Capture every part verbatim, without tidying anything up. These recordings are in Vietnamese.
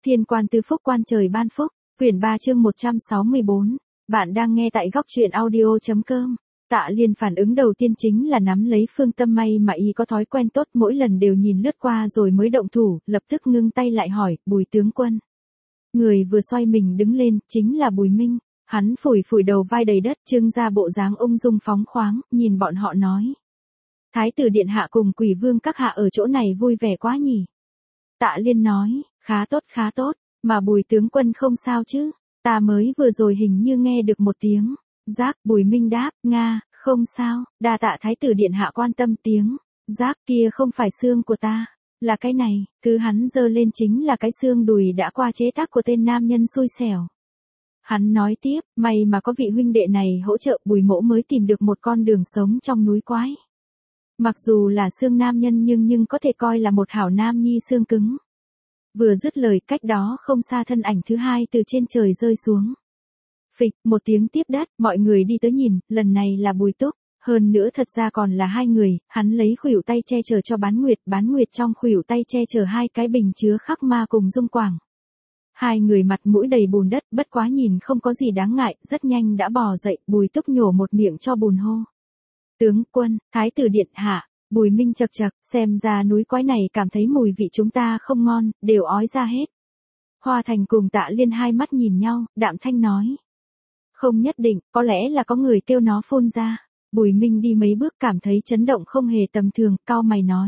Thiên quan tứ phúc quan trời ban phúc, quyển ba chương một trăm sáu mươi bốn. Bạn đang nghe tại góc truyện audio.com. Tạ Liên phản ứng đầu tiên chính là nắm lấy Phương Tâm may mà y có thói quen tốt mỗi lần đều nhìn lướt qua rồi mới động thủ, lập tức ngưng tay lại hỏi, Bùi tướng quân. Người vừa xoay mình đứng lên, chính là Bùi Minh. Hắn phủi phủi đầu vai đầy đất, trưng ra bộ dáng ung dung phóng khoáng, nhìn bọn họ nói. Thái tử điện hạ cùng Quỷ Vương các hạ ở chỗ này vui vẻ quá nhỉ. Tạ Liên nói, khá tốt khá tốt, mà Bùi tướng quân không sao chứ, ta mới vừa rồi hình như nghe được một tiếng. Giác, Bùi Minh đáp, Nga, không sao, đa tạ Thái tử điện hạ quan tâm tiếng. Giác, kia không phải xương của ta, là cái này, cứ hắn giơ lên chính là cái xương đùi đã qua chế tác của tên nam nhân xui xẻo. Hắn nói tiếp, may mà có vị huynh đệ này hỗ trợ, Bùi mỗ mới tìm được một con đường sống trong núi quái. Mặc dù là xương nam nhân nhưng nhưng có thể coi là một hảo nam nhi xương cứng. Vừa dứt lời, cách đó không xa thân ảnh thứ hai từ trên trời rơi xuống. Phịch, một tiếng tiếp đất, mọi người đi tới nhìn, lần này là Bùi Túc, hơn nữa thật ra còn là hai người, hắn lấy khuỷu tay che chở cho Bán Nguyệt, Bán Nguyệt trong khuỷu tay che chở hai cái bình chứa khắc ma cùng dung quảng. Hai người mặt mũi đầy bùn đất, bất quá nhìn không có gì đáng ngại, rất nhanh đã bò dậy, Bùi Túc nhổ một miệng cho bùn hô. Tướng quân, Thái tử điện hạ. Bùi Minh chậc chậc, xem ra núi quái này cảm thấy mùi vị chúng ta không ngon, đều ói ra hết. Hoa Thành cùng Tạ Liên hai mắt nhìn nhau, đạm thanh nói. Không nhất định, có lẽ là có người kêu nó phun ra. Bùi Minh đi mấy bước cảm thấy chấn động không hề tầm thường, cau mày nói.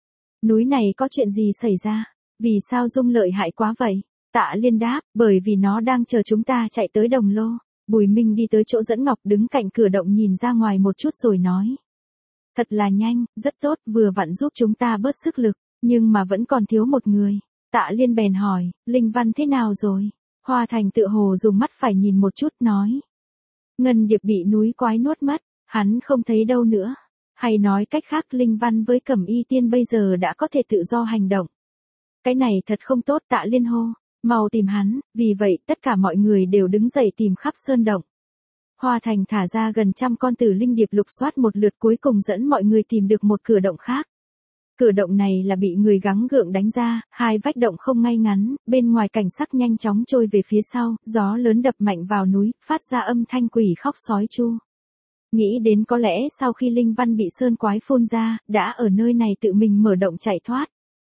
Núi này có chuyện gì xảy ra? Vì sao Dung lợi hại quá vậy? Tạ Liên đáp, bởi vì nó đang chờ chúng ta chạy tới Đồng Lô. Bùi Minh đi tới chỗ dẫn ngọc đứng cạnh cửa động nhìn ra ngoài một chút rồi nói. Thật là nhanh, rất tốt, vừa vặn giúp chúng ta bớt sức lực, nhưng mà vẫn còn thiếu một người. Tạ Liên bèn hỏi, Linh Văn thế nào rồi? Hoa Thành tự hồ dùng mắt phải nhìn một chút nói. Ngân Điệp bị núi quái nuốt mất, hắn không thấy đâu nữa. Hay nói cách khác Linh Văn với Cẩm Y Tiên bây giờ đã có thể tự do hành động. Cái này thật không tốt, Tạ Liên hô, mau tìm hắn, vì vậy tất cả mọi người đều đứng dậy tìm khắp sơn động. Hoa Thành thả ra gần trăm con tử linh điệp lục soát một lượt cuối cùng dẫn mọi người tìm được một cửa động khác. Cửa động này là bị người gắng gượng đánh ra, hai vách động không ngay ngắn, bên ngoài cảnh sắc nhanh chóng trôi về phía sau, gió lớn đập mạnh vào núi, phát ra âm thanh quỷ khóc sói chu. Nghĩ đến có lẽ sau khi Linh Văn bị sơn quái phun ra, đã ở nơi này tự mình mở động chạy thoát.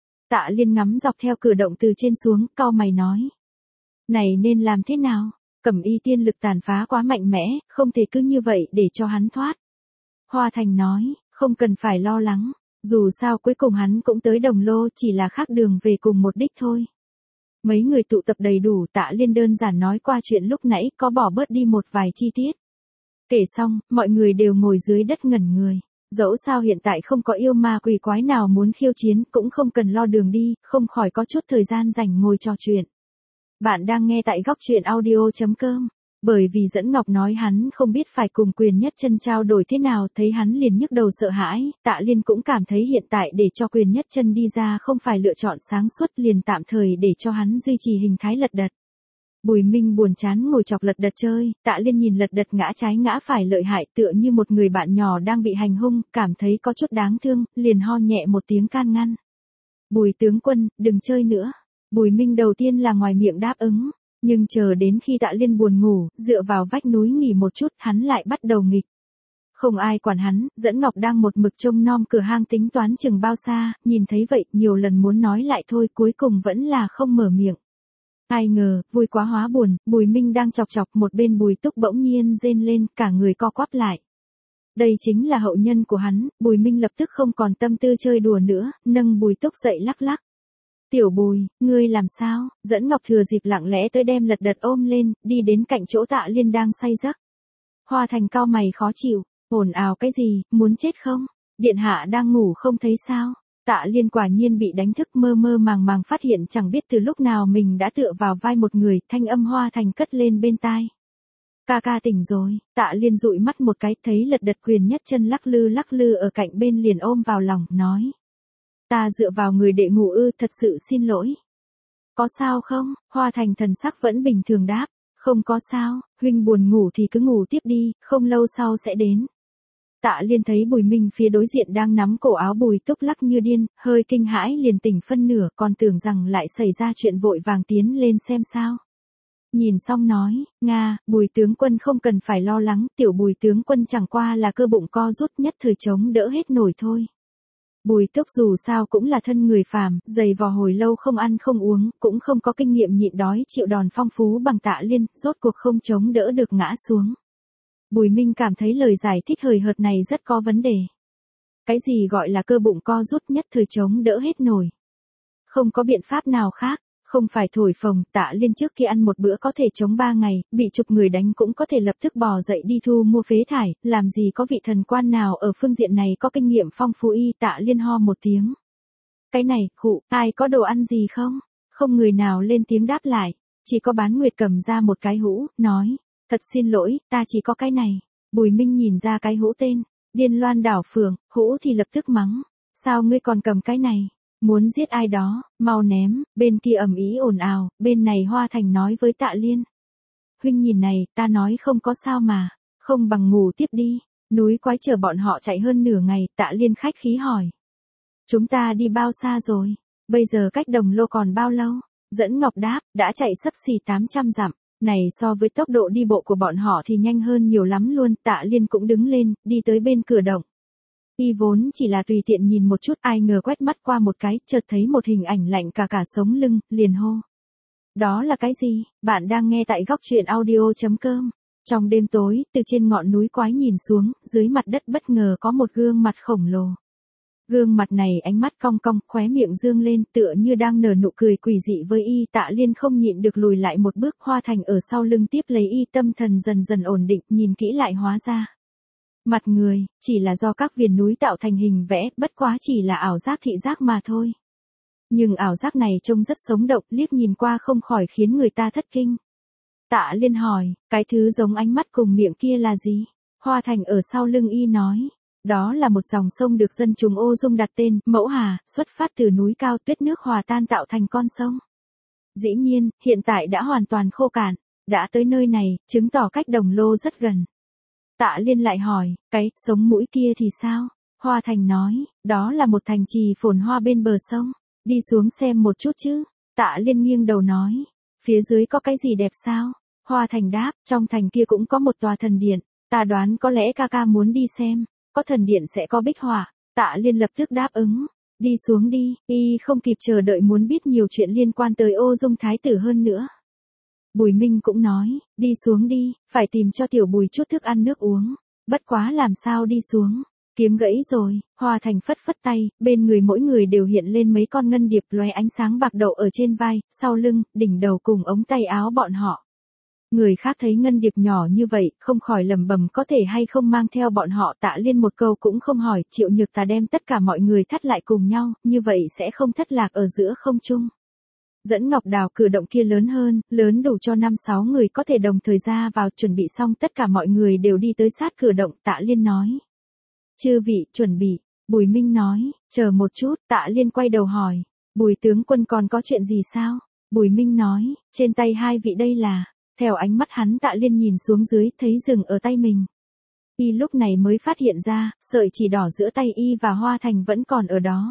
Tạ Liên ngắm dọc theo cửa động từ trên xuống, cau mày nói. Này nên làm thế nào? Cẩm Y Tiên lực tàn phá quá mạnh mẽ, không thể cứ như vậy để cho hắn thoát. Hoa Thành nói, không cần phải lo lắng, dù sao cuối cùng hắn cũng tới Đồng Lô, chỉ là khác đường về cùng một đích thôi. Mấy người tụ tập đầy đủ, Tạ Liên đơn giản nói qua chuyện lúc nãy, có bỏ bớt đi một vài chi tiết. Kể xong, mọi người đều ngồi dưới đất ngẩn người. Dẫu sao hiện tại không có yêu ma quỷ quái nào muốn khiêu chiến, cũng không cần lo đường đi, không khỏi có chút thời gian rảnh ngồi trò chuyện. Bạn đang nghe tại góc truyện audio.com. Bởi vì Dẫn Ngọc nói hắn không biết phải cùng Quyền Nhất Chân trao đổi thế nào, thấy hắn liền nhức đầu sợ hãi, Tạ Liên cũng cảm thấy hiện tại để cho Quyền Nhất Chân đi ra không phải lựa chọn sáng suốt, liền tạm thời để cho hắn duy trì hình thái lật đật. Bùi Minh buồn chán ngồi chọc lật đật chơi, Tạ Liên nhìn lật đật ngã trái ngã phải lợi hại tựa như một người bạn nhỏ đang bị hành hung, cảm thấy có chút đáng thương, liền ho nhẹ một tiếng can ngăn. Bùi tướng quân, đừng chơi nữa. Bùi Minh đầu tiên là ngoài miệng đáp ứng, nhưng chờ đến khi Tạ Liên buồn ngủ, dựa vào vách núi nghỉ một chút, hắn lại bắt đầu nghịch. Không ai quản hắn, Dẫn Ngọc đang một mực trông nom cửa hang tính toán chừng bao xa, nhìn thấy vậy, nhiều lần muốn nói lại thôi, cuối cùng vẫn là không mở miệng. Ai ngờ, vui quá hóa buồn, Bùi Minh đang chọc chọc một bên Bùi Túc bỗng nhiên rên lên, cả người co quắp lại. Đây chính là hậu nhân của hắn, Bùi Minh lập tức không còn tâm tư chơi đùa nữa, nâng Bùi Túc dậy lắc lắc. Tiểu Bùi, ngươi làm sao? Dẫn Ngọc thừa dịp lặng lẽ tới đem lật đật ôm lên, đi đến cạnh chỗ Tạ Liên đang say giấc. Hoa Thành cau mày khó chịu, ồn ào cái gì, muốn chết không? Điện hạ đang ngủ không thấy sao? Tạ Liên quả nhiên bị đánh thức, mơ mơ màng màng phát hiện chẳng biết từ lúc nào mình đã tựa vào vai một người, thanh âm Hoa Thành cất lên bên tai. Ca ca tỉnh rồi, Tạ Liên dụi mắt một cái, thấy lật đật Quyền Nhất Chân lắc lư lắc lư ở cạnh bên liền ôm vào lòng, nói. Ta dựa vào người đệ ngủ ư, thật sự xin lỗi. Có sao không? Hoa Thành thần sắc vẫn bình thường đáp. Không có sao, huynh buồn ngủ thì cứ ngủ tiếp đi, không lâu sau sẽ đến. Tạ Liên thấy Bùi Minh phía đối diện đang nắm cổ áo Bùi Túc lắc như điên, hơi kinh hãi liền tỉnh phân nửa, còn tưởng rằng lại xảy ra chuyện vội vàng tiến lên xem sao. Nhìn xong nói, Nga, Bùi tướng quân không cần phải lo lắng, tiểu Bùi tướng quân chẳng qua là cơ bụng co rút nhất thời chống đỡ hết nổi thôi. Bùi Túc dù sao cũng là thân người phàm, dày vò hồi lâu không ăn không uống, cũng không có kinh nghiệm nhịn đói chịu đòn phong phú bằng Tạ Liên, rốt cuộc không chống đỡ được ngã xuống. Bùi Minh cảm thấy lời giải thích hời hợt này rất có vấn đề. Cái gì gọi là cơ bụng co rút nhất thời chống đỡ hết nổi? Không có biện pháp nào khác, không phải thổi phồng. Tạ Liên trước khi ăn một bữa có thể chống ba ngày, bị chục người đánh cũng có thể lập tức bò dậy đi thu mua phế thải, làm gì có vị thần quan nào ở phương diện này có kinh nghiệm phong phú. Y Tạ Liên ho một tiếng. Cái này, khụ, ai có đồ ăn gì không? Không người nào lên tiếng đáp lại, chỉ có Bán Nguyệt cầm ra một cái hũ, nói. Thật xin lỗi, ta chỉ có cái này. Bùi Minh nhìn ra cái hũ tên, Điên Loan đảo phường, hũ thì lập tức mắng. Sao ngươi còn cầm cái này? Muốn giết ai đó, mau ném. Bên kia ầm ĩ ồn ào, bên này Hoa Thành nói với Tạ Liên. Huynh nhìn này, ta nói không có sao mà, không bằng ngủ tiếp đi. Núi Quái chờ bọn họ chạy hơn nửa ngày, Tạ Liên khách khí hỏi. Chúng ta đi bao xa rồi? Bây giờ cách Đồng Lô còn bao lâu? Dẫn Ngọc đáp, đã chạy xấp xì tám trăm dặm. Này so với tốc độ đi bộ của bọn họ thì nhanh hơn nhiều lắm luôn. Tạ Liên cũng đứng lên, đi tới bên cửa động. Y vốn chỉ là tùy tiện nhìn một chút, ai ngờ quét mắt qua một cái, chợt thấy một hình ảnh lạnh cả cả sống lưng, liền hô. Đó là cái gì? Bạn đang nghe tại góc truyện audio chấm com. Trong đêm tối, từ trên ngọn núi Quái nhìn xuống, dưới mặt đất bất ngờ có một gương mặt khổng lồ. Gương mặt này ánh mắt cong cong, khóe miệng dương lên, tựa như đang nở nụ cười quỷ dị với Y. Tạ Liên không nhịn được lùi lại một bước. Hoa Thành ở sau lưng tiếp lấy Y, tâm thần dần dần ổn định, nhìn kỹ lại hóa ra. Mặt người, chỉ là do các viền núi tạo thành hình vẽ, bất quá chỉ là ảo giác thị giác mà thôi. Nhưng ảo giác này trông rất sống động, liếc nhìn qua không khỏi khiến người ta thất kinh. Tạ Liên hỏi, cái thứ giống ánh mắt cùng miệng kia là gì? Hoa Thành ở sau lưng Y nói. Đó là một dòng sông được dân chúng Ô Dung đặt tên, Mẫu Hà, xuất phát từ núi cao, tuyết nước hòa tan tạo thành con sông. Dĩ nhiên, hiện tại đã hoàn toàn khô cạn, đã tới nơi này, chứng tỏ cách Đồng Lô rất gần. Tạ Liên lại hỏi, cái sống mũi kia thì sao? Hoa Thành nói, đó là một thành trì phồn hoa bên bờ sông, đi xuống xem một chút chứ. Tạ Liên nghiêng đầu nói, phía dưới có cái gì đẹp sao? Hoa Thành đáp, trong thành kia cũng có một tòa thần điện, ta đoán có lẽ ca ca muốn đi xem. Có thần điện sẽ có bích họa. Tạ Liên lập tức đáp ứng. Đi xuống đi. Y không kịp chờ đợi muốn biết nhiều chuyện liên quan tới Ô Dung thái tử hơn nữa. Bùi Minh cũng nói, đi xuống đi, phải tìm cho tiểu Bùi chút thức ăn nước uống. Bất quá làm sao đi xuống? Kiếm gãy rồi. Hoa Thành phất phất tay, bên người mỗi người đều hiện lên mấy con ngân điệp lóe ánh sáng bạc đậu ở trên vai, sau lưng, đỉnh đầu cùng ống tay áo bọn họ. Người khác thấy ngân điệp nhỏ như vậy, không khỏi lẩm bẩm có thể hay không mang theo bọn họ. Tạ Liên một câu cũng không hỏi, Triệu Nhược Tà đem tất cả mọi người thắt lại cùng nhau, như vậy sẽ không thất lạc ở giữa không trung. Dẫn Ngọc đào cửa động kia lớn hơn, lớn đủ cho năm sáu người có thể đồng thời ra vào. Chuẩn bị xong tất cả mọi người đều đi tới sát cửa động. Tạ Liên nói. Chư vị, chuẩn bị. Bùi Minh nói, chờ một chút. Tạ Liên quay đầu hỏi, Bùi tướng quân còn có chuyện gì sao? Bùi Minh nói, trên tay hai vị đây là. Theo ánh mắt hắn, Tạ Liên nhìn xuống dưới, thấy rừng ở tay mình. Y lúc này mới phát hiện ra, sợi chỉ đỏ giữa tay Y và Hoa Thành vẫn còn ở đó.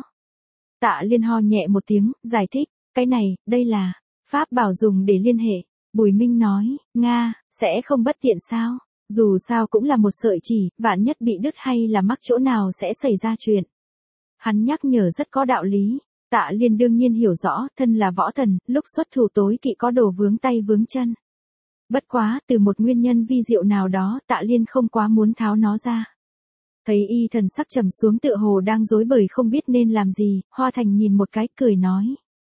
Tạ Liên ho nhẹ một tiếng, giải thích, cái này, đây là pháp bảo dùng để liên hệ. Bùi Minh nói, Nga, sẽ không bất tiện sao? Dù sao cũng là một sợi chỉ, vạn nhất bị đứt hay là mắc chỗ nào sẽ xảy ra chuyện. Hắn nhắc nhở rất có đạo lý. Tạ Liên đương nhiên hiểu rõ, thân là võ thần, lúc xuất thủ tối kỵ có đồ vướng tay vướng chân. Bất quá, từ một nguyên nhân vi diệu nào đó, Tạ Liên không quá muốn tháo nó ra. Thấy Y thần sắc trầm xuống tựa hồ đang rối bời không biết nên làm gì, Hoa Thành nhìn một cái, cười nói.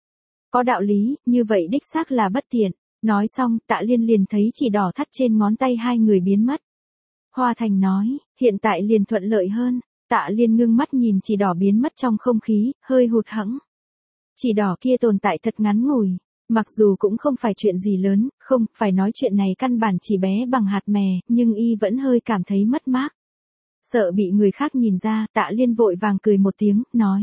Có đạo lý, như vậy đích xác là bất tiện. Nói xong, Tạ Liên liền thấy chỉ đỏ thắt trên ngón tay hai người biến mất. Hoa Thành nói, hiện tại liền thuận lợi hơn. Tạ Liên ngưng mắt nhìn chỉ đỏ biến mất trong không khí, hơi hụt hẫng. Chỉ đỏ kia tồn tại thật ngắn ngủi. Mặc dù cũng không phải chuyện gì lớn, không, phải nói chuyện này căn bản chỉ bé bằng hạt mè, nhưng Y vẫn hơi cảm thấy mất mát. Sợ bị người khác nhìn ra, Tạ Liên vội vàng cười một tiếng, nói.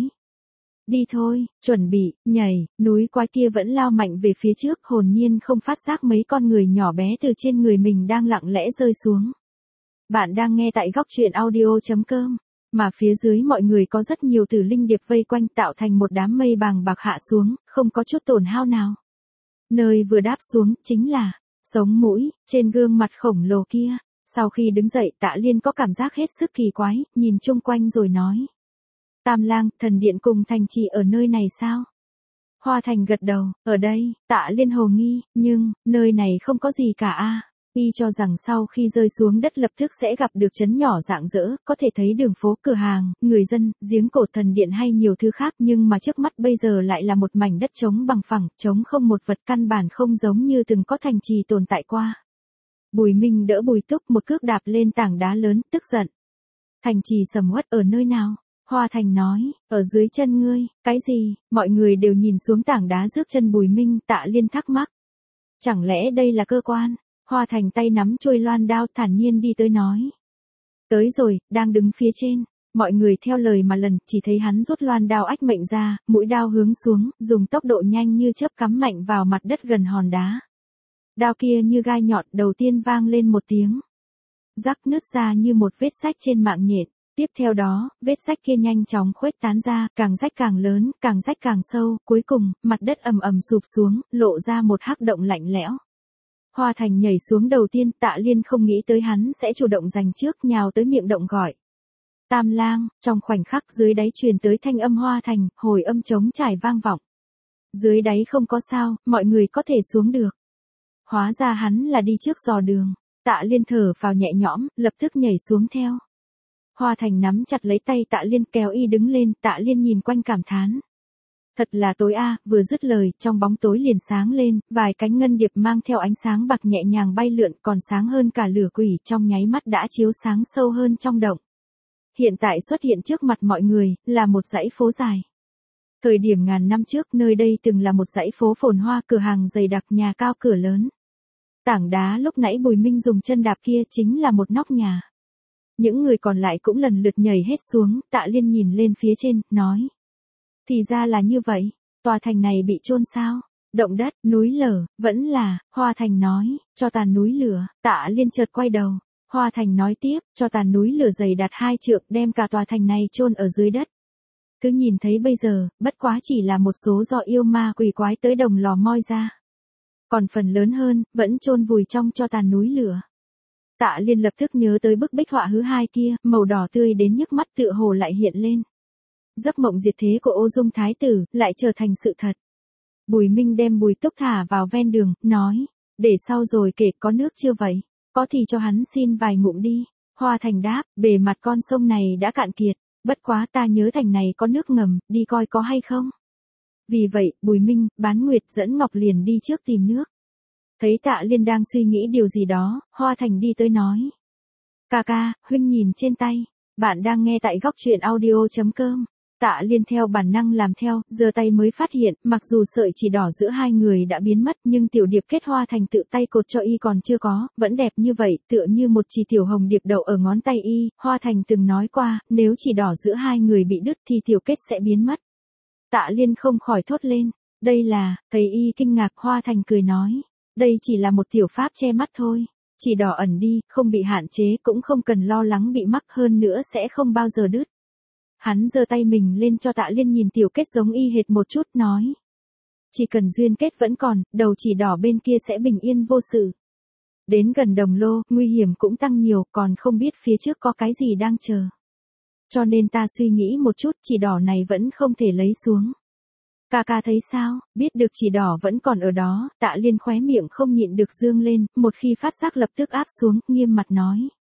Đi thôi, chuẩn bị, nhảy. Núi Quái kia vẫn lao mạnh về phía trước, hồn nhiên không phát giác mấy con người nhỏ bé từ trên người mình đang lặng lẽ rơi xuống. Bạn đang nghe tại góc truyện audio.com. Mà phía dưới mọi người có rất nhiều tử linh điệp vây quanh tạo thành một đám mây bàng bạc hạ xuống, không có chút tổn hao nào. Nơi vừa đáp xuống, chính là sống mũi, trên gương mặt khổng lồ kia. Sau khi đứng dậy Tạ Liên có cảm giác hết sức kỳ quái, nhìn chung quanh rồi nói. Tam Lang, thần điện cùng thành trì ở nơi này sao? Hoa Thành gật đầu, ở đây. Tạ Liên hồ nghi, nhưng, nơi này không có gì cả a. À. Y cho rằng sau khi rơi xuống đất lập tức sẽ gặp được trấn nhỏ rạng rỡ, có thể thấy đường phố, cửa hàng, người dân, giếng cổ thần điện hay nhiều thứ khác, nhưng mà trước mắt bây giờ lại là một mảnh đất trống bằng phẳng, trống không một vật, căn bản không giống như từng có thành trì tồn tại qua. Bùi Minh đỡ Bùi Túc một cước đạp lên tảng đá lớn, tức giận. Thành trì sầm uất ở nơi nào? Hoa Thành nói, ở dưới chân ngươi. Cái gì? Mọi người đều nhìn xuống tảng đá rước chân Bùi Minh. Tạ Liên thắc mắc. Chẳng lẽ đây là cơ quan? Hoa Thành tay nắm chuôi loan đao thản nhiên đi tới nói. Tới rồi, đang đứng phía trên. Mọi người theo lời mà lần, chỉ thấy hắn rút loan đao ách mệnh ra, mũi đao hướng xuống, dùng tốc độ nhanh như chớp cắm mạnh vào mặt đất gần hòn đá. Đao kia như gai nhọn, đầu tiên vang lên một tiếng. Rắc nứt ra như một vết rách trên mạng nhện. Tiếp theo đó, vết rách kia nhanh chóng khuếch tán ra, càng rách càng lớn, càng rách càng sâu, cuối cùng, mặt đất ầm ầm sụp xuống, lộ ra một hắc động lạnh lẽo. Hoa Thành nhảy xuống đầu tiên, Tạ Liên không nghĩ tới hắn sẽ chủ động giành trước, nhào tới miệng động gọi. Tam Lang, trong khoảnh khắc dưới đáy truyền tới thanh âm Hoa Thành, hồi âm trống trải vang vọng. Dưới đáy không có sao, mọi người có thể xuống được. Hóa ra hắn là đi trước dò đường. Tạ Liên thở vào nhẹ nhõm, lập tức nhảy xuống theo. Hoa Thành nắm chặt lấy tay Tạ Liên kéo y đứng lên, Tạ Liên nhìn quanh cảm thán. Thật là tối a, à, vừa dứt lời, trong bóng tối liền sáng lên, vài cánh ngân điệp mang theo ánh sáng bạc nhẹ nhàng bay lượn, còn sáng hơn cả lửa quỷ, trong nháy mắt đã chiếu sáng sâu hơn trong động. Hiện tại xuất hiện trước mặt mọi người, là một dãy phố dài. Thời điểm ngàn năm trước, nơi đây từng là một dãy phố phồn hoa, cửa hàng dày đặc, nhà cao cửa lớn. Tảng đá lúc nãy Bùi Minh dùng chân đạp kia chính là một nóc nhà. Những người còn lại cũng lần lượt nhảy hết xuống, Tạ Liên nhìn lên phía trên, nói. Thì ra là như vậy, tòa thành này bị chôn sao? Động đất, núi lở, vẫn là, Hoa Thành nói, cho tàn núi lửa. Tạ Liên chợt quay đầu, Hoa Thành nói tiếp, cho tàn núi lửa dày đạt hai trượng, đem cả tòa thành này chôn ở dưới đất. Cứ nhìn thấy bây giờ, bất quá chỉ là một số do yêu ma quỷ quái tới đồng lò moi ra. Còn phần lớn hơn, vẫn chôn vùi trong cho tàn núi lửa. Tạ Liên lập tức nhớ tới bức bích họa hthứ hai kia, màu đỏ tươi đến nhức mắt tựa hồ lại hiện lên. Giấc mộng diệt thế của Ô Dung Thái Tử, lại trở thành sự thật. Bùi Minh đem Bùi Túc thả vào ven đường, nói, để sau rồi kể, có nước chưa vậy? Có thì cho hắn xin vài ngụm đi. Hoa Thành đáp, bề mặt con sông này đã cạn kiệt, bất quá ta nhớ thành này có nước ngầm, đi coi có hay không. Vì vậy, Bùi Minh, Bán Nguyệt dẫn Ngọc liền đi trước tìm nước. Thấy Tạ Liên đang suy nghĩ điều gì đó, Hoa Thành đi tới nói. Ca ca, huynh nhìn trên tay. Bạn đang nghe tại góc truyện audio.com. Tạ Liên theo bản năng làm theo, giơ tay mới phát hiện, mặc dù sợi chỉ đỏ giữa hai người đã biến mất, nhưng tiểu điệp kết Hoa Thành tự tay cột cho y còn chưa có, vẫn đẹp như vậy, tựa như một chỉ tiểu hồng điệp đậu ở ngón tay y. Hoa Thành từng nói qua, nếu chỉ đỏ giữa hai người bị đứt thì tiểu kết sẽ biến mất. Tạ Liên không khỏi thốt lên, đây là, thấy y kinh ngạc, Hoa Thành cười nói, đây chỉ là một tiểu pháp che mắt thôi, chỉ đỏ ẩn đi, không bị hạn chế, cũng không cần lo lắng bị mắc, hơn nữa sẽ không bao giờ đứt. Hắn giơ tay mình lên cho Tạ Liên nhìn tiểu kết giống y hệt một chút, nói. Chỉ cần duyên kết vẫn còn, đầu chỉ đỏ bên kia sẽ bình yên vô sự. Đến gần Đồng Lô, nguy hiểm cũng tăng nhiều, còn không biết phía trước có cái gì đang chờ. Cho nên ta suy nghĩ một chút, chỉ đỏ này vẫn không thể lấy xuống. Ca ca thấy sao, biết được chỉ đỏ vẫn còn ở đó, Tạ Liên khóe miệng không nhịn được dương lên, một khi phát giác lập tức áp xuống, nghiêm mặt nói.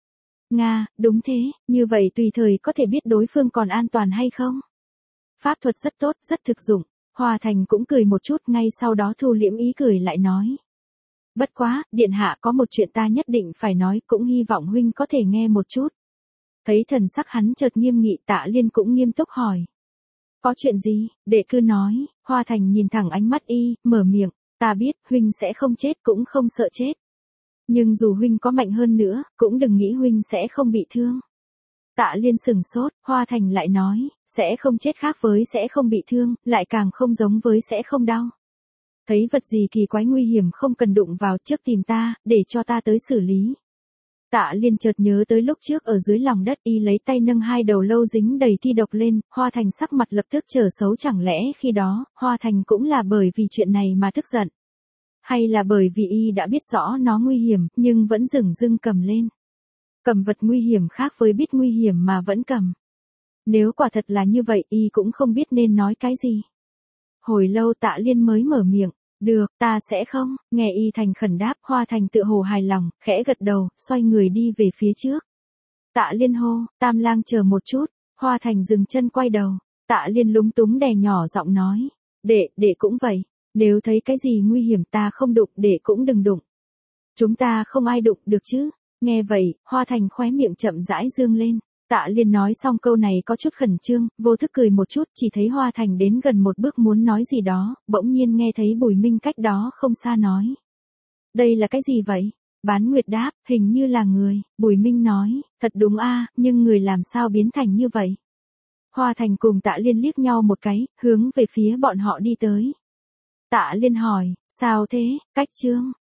Nga, đúng thế, như vậy tùy thời có thể biết đối phương còn an toàn hay không. Pháp thuật rất tốt, rất thực dụng. Hoa Thành cũng cười một chút, ngay sau đó thu liễm ý cười lại nói. Bất quá, điện hạ có một chuyện ta nhất định phải nói, cũng hy vọng huynh có thể nghe một chút. Thấy thần sắc hắn chợt nghiêm nghị, Tạ Liên cũng nghiêm túc hỏi. Có chuyện gì? Đệ cứ nói. Hoa Thành nhìn thẳng ánh mắt y, mở miệng, ta biết, huynh sẽ không chết, cũng không sợ chết. Nhưng dù huynh có mạnh hơn nữa, cũng đừng nghĩ huynh sẽ không bị thương. Tạ Liên sừng sốt, Hoa Thành lại nói, sẽ không chết khác với sẽ không bị thương, lại càng không giống với sẽ không đau. Thấy vật gì kỳ quái nguy hiểm không cần đụng vào, trước tìm ta, để cho ta tới xử lý. Tạ Liên chợt nhớ tới lúc trước ở dưới lòng đất y lấy tay nâng hai đầu lâu dính đầy thi độc lên, Hoa Thành sắc mặt lập tức trở xấu, chẳng lẽ khi đó, Hoa Thành cũng là bởi vì chuyện này mà tức giận. Hay là bởi vì y đã biết rõ nó nguy hiểm, nhưng vẫn dửng dưng cầm lên. Cầm vật nguy hiểm khác với biết nguy hiểm mà vẫn cầm. Nếu quả thật là như vậy y cũng không biết nên nói cái gì. Hồi lâu Tạ Liên mới mở miệng. Được, ta sẽ không, nghe y thành khẩn đáp. Hoa Thành tự hồ hài lòng, khẽ gật đầu, xoay người đi về phía trước. Tạ Liên hô, Tam Lang chờ một chút. Hoa Thành dừng chân quay đầu. Tạ Liên lúng túng đè nhỏ giọng nói. Đệ, đệ cũng vậy. Nếu thấy cái gì nguy hiểm ta không đụng, đệ cũng đừng đụng. Chúng ta không ai đụng được chứ. Nghe vậy, Hoa Thành khóe miệng chậm rãi dương lên. Tạ Liên nói xong câu này có chút khẩn trương, vô thức cười một chút, chỉ thấy Hoa Thành đến gần một bước muốn nói gì đó, bỗng nhiên nghe thấy Bùi Minh cách đó không xa nói. Đây là cái gì vậy? Bán Nguyệt đáp, hình như là người. Bùi Minh nói, thật đúng a, nhưng người làm sao biến thành như vậy? Hoa Thành cùng Tạ Liên liếc nhau một cái, hướng về phía bọn họ đi tới. Tạ Liên hỏi, sao thế, Cách Trương?